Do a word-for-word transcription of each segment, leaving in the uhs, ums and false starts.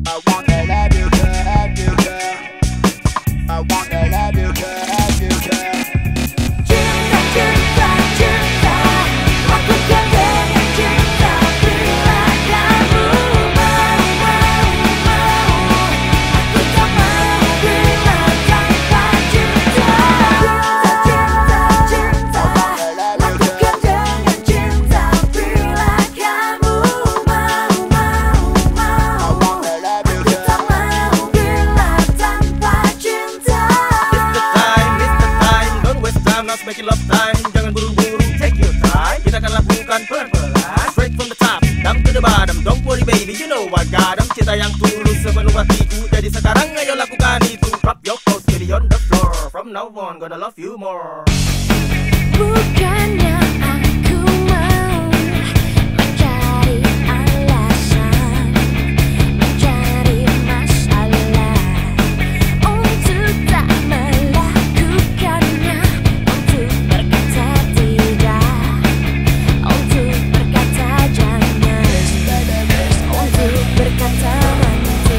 I wanna love you, girl, love you, girl. I wanna love you, girl, love you, girl. Cinta, cinta, cinta, lakukan dengan cinta. Bila kamu mau, mau, mau, aku tak mau bila tanpa cinta. Cinta, cinta, lakukan dengan cinta. Bila kamu mau, mau, mau, aku tak mau bila tanpa cinta. It's the time, it's the time. Don't waste time, let's make it love time. Jangan buru-buru, take your time. Kita akan lakukan pelan-pelan. Straight from the top, down to the bottom. Don't worry baby, you know I got 'em. Cinta yang tulus sepenuh hatiku. Jadi sekarang ayo lakukan itu. Drop your clothes, baby on the floor. From now on, gonna love you more. Bukannya aku mau mencari alasan, mencari masalah untuk tak melakukannya, untuk berkata tidak, untuk berkata jangan, untuk berkata nanti,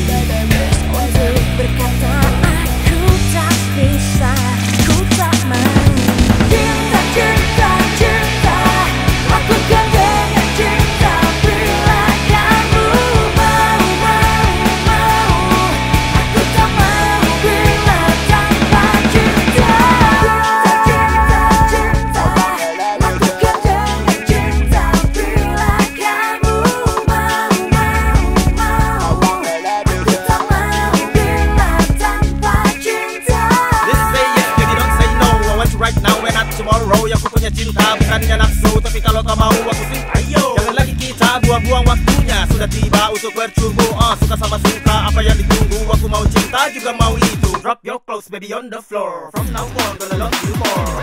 untuk berkata aku tak bisa, ku tak mau. Cinta, cinta, cinta, lakukan dengan cinta. Bila kamu mau, mau, mau, aku tak mau bila tanpa cinta. Cinta, cinta, lakukan dengan cinta. Bila kamu mau, mau, mau, aku tak mau bila tanpa cinta. Just say yes, baby, don't say no. I want you right now and not tomorrow. Yang ku punya cinta bukannya nafsu, tapi kalau kau mau aku sih ayo. Jangan lagi kita buang-buang waktunya. Sudah tiba untuk bercumbu. Ah, suka sama suka, apa yang ditunggu? Aku mau cinta juga mau itu. Drop your clothes, baby on the floor. From now on, gonna love you more.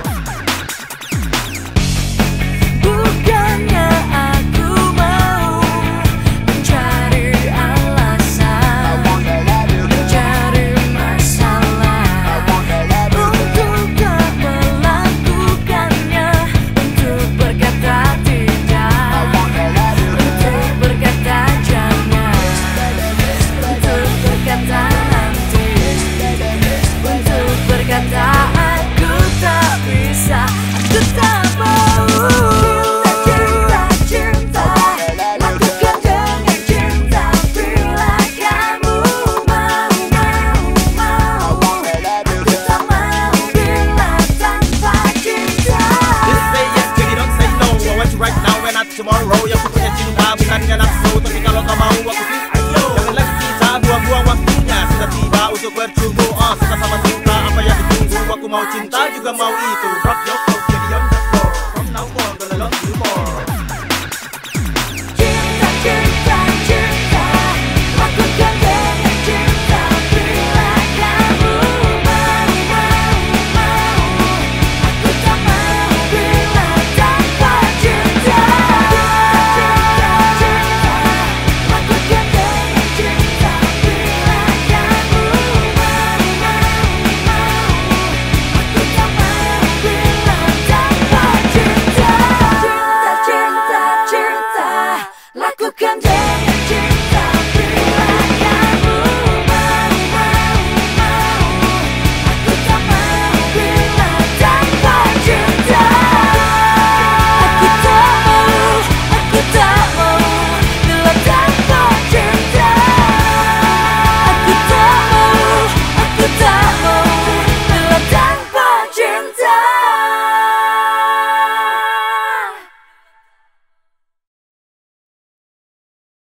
Bukannya aku mau mencari alasan, I wanna love you, girl. mencari masalah untuk tak melakukannya, untuk berkata tidak, untuk berkata jangan, untuk berkata nanti, untuk berkata aku tak bisa, aku tak mau. Cinta, cinta, lakukan dengan cinta. Bila kamu mau, mau, mau, aku tak mau bila tanpa cinta. Just say yes, baby, don't say no. I want you right now and not tomorrow. Yang ku punya cinta bukannya nafsu, tapi kalau kau mau aku sih ayo. Jangan lagi kita buang-buang waktunya. Sudah tiba untuk bercumbu. Ah, suka sama suka, apa yang ditunggu? Aku mau cinta juga mau itu. Drop your